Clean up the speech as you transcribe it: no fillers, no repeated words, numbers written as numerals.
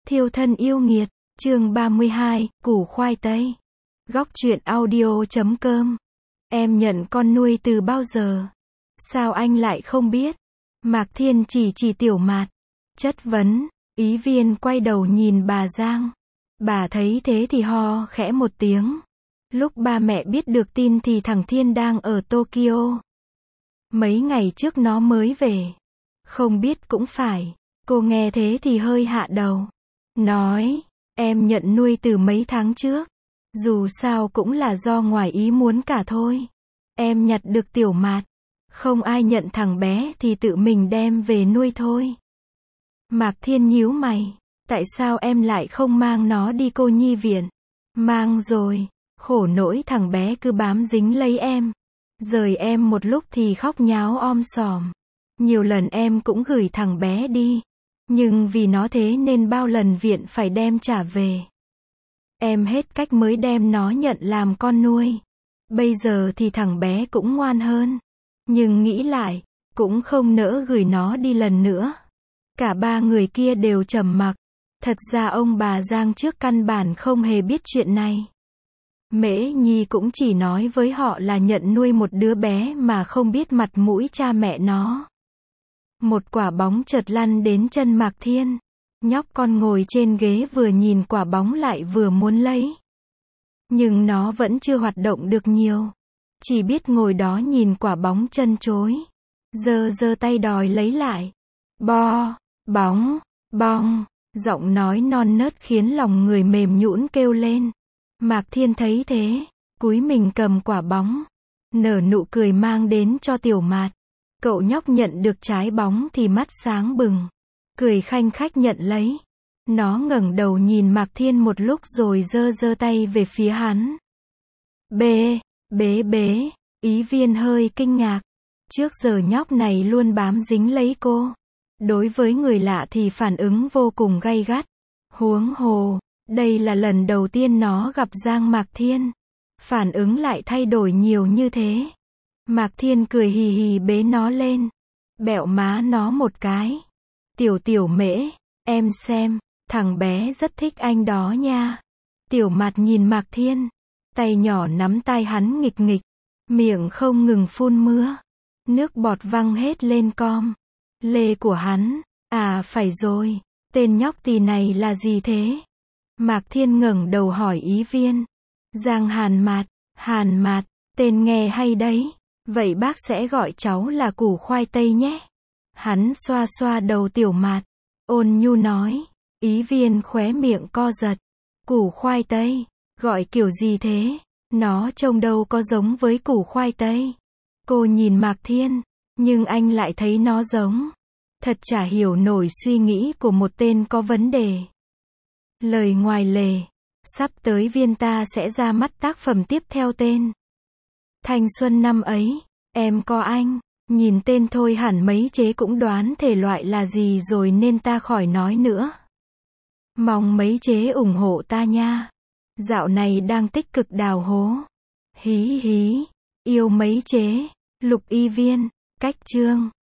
Thiêu thân yêu nghiệt, chương 32, củ khoai tây. Góc truyện audio.com. Em nhận con nuôi từ bao giờ? Sao anh lại không biết? Mạc Thiên chỉ Tiểu Mạt. Chất vấn, Ý Viên quay đầu nhìn bà Giang. Bà thấy thế thì ho khẽ một tiếng. Lúc ba mẹ biết được tin thì thằng Thiên đang ở Tokyo. Mấy ngày trước nó mới về. Không biết cũng phải. Cô nghe thế thì hơi hạ đầu. Nói, em nhận nuôi từ mấy tháng trước. Dù sao cũng là do ngoài ý muốn cả thôi. Em nhặt được Tiểu Mạt. Không ai nhận thằng bé thì tự mình đem về nuôi thôi. Mạc Thiên nhíu mày. Tại sao em lại không mang nó đi cô nhi viện? Mang rồi. Khổ nỗi thằng bé cứ bám dính lấy em. Rời em một lúc thì khóc nháo om sòm. Nhiều lần em cũng gửi thằng bé đi. Nhưng vì nó thế nên bao lần viện phải đem trả về. Em hết cách mới đem nó nhận làm con nuôi. Bây giờ thì thằng bé cũng ngoan hơn. Nhưng nghĩ lại, cũng không nỡ gửi nó đi lần nữa. Cả ba người kia đều trầm mặc. Thật ra ông bà Giang trước căn bản không hề biết chuyện này. Mễ Nhi cũng chỉ nói với họ là nhận nuôi một đứa bé mà không biết mặt mũi cha mẹ nó. Một quả bóng chợt lăn đến chân Mạc Thiên. Nhóc con ngồi trên ghế vừa nhìn quả bóng lại vừa muốn lấy. Nhưng nó vẫn chưa hoạt động được nhiều. Chỉ biết ngồi đó nhìn quả bóng chân chối. Giơ tay đòi lấy lại. Bo, bóng, bong. Giọng nói non nớt khiến lòng người mềm nhũn kêu lên. Mạc Thiên thấy thế, cúi mình cầm quả bóng. Nở nụ cười mang đến cho Tiểu Mạt. Cậu nhóc nhận được trái bóng thì mắt sáng bừng. Cười khanh khách nhận lấy. Nó ngẩng đầu nhìn Mạc Thiên một lúc rồi giơ tay về phía hắn. Bế. Ý Viên hơi kinh ngạc. Trước giờ nhóc này luôn bám dính lấy cô. Đối với người lạ thì phản ứng vô cùng gay gắt. Huống hồ, đây là lần đầu tiên nó gặp Giang Mạc Thiên. Phản ứng lại thay đổi nhiều như thế. Mạc Thiên cười hì hì bế nó lên. Bẹo má nó một cái. Tiểu Mễ, em xem, thằng bé rất thích anh đó nha. Tiểu Mạt nhìn Mạc Thiên. Tay nhỏ nắm tay hắn nghịch nghịch. Miệng không ngừng phun mưa. Nước bọt văng hết lên com. Lê của hắn. À phải rồi, tên nhóc tỳ này là gì thế? Mạc Thiên ngẩng đầu hỏi Ý Viên. Giang Hàn Mạt, tên nghe hay đấy. Vậy bác sẽ gọi cháu là củ khoai tây nhé. Hắn xoa xoa đầu Tiểu Mạt. Ôn nhu nói. Ý Viên khóe miệng co giật. Củ khoai tây, gọi kiểu gì thế? Nó trông đâu có giống với củ khoai tây. Cô nhìn Mạc Thiên, nhưng anh lại thấy nó giống. Thật chả hiểu nổi suy nghĩ của một tên có vấn đề. Lời ngoài lề. Sắp tới Viên ta sẽ ra mắt tác phẩm tiếp theo tên Thanh xuân năm ấy, em có anh. Nhìn tên thôi hẳn mấy chế cũng đoán thể loại là gì rồi nên ta khỏi nói nữa. Mong mấy chế ủng hộ ta nha. Dạo này đang tích cực đào hố. Hí, yêu mấy chế. Lục Y Viên. Cách chương.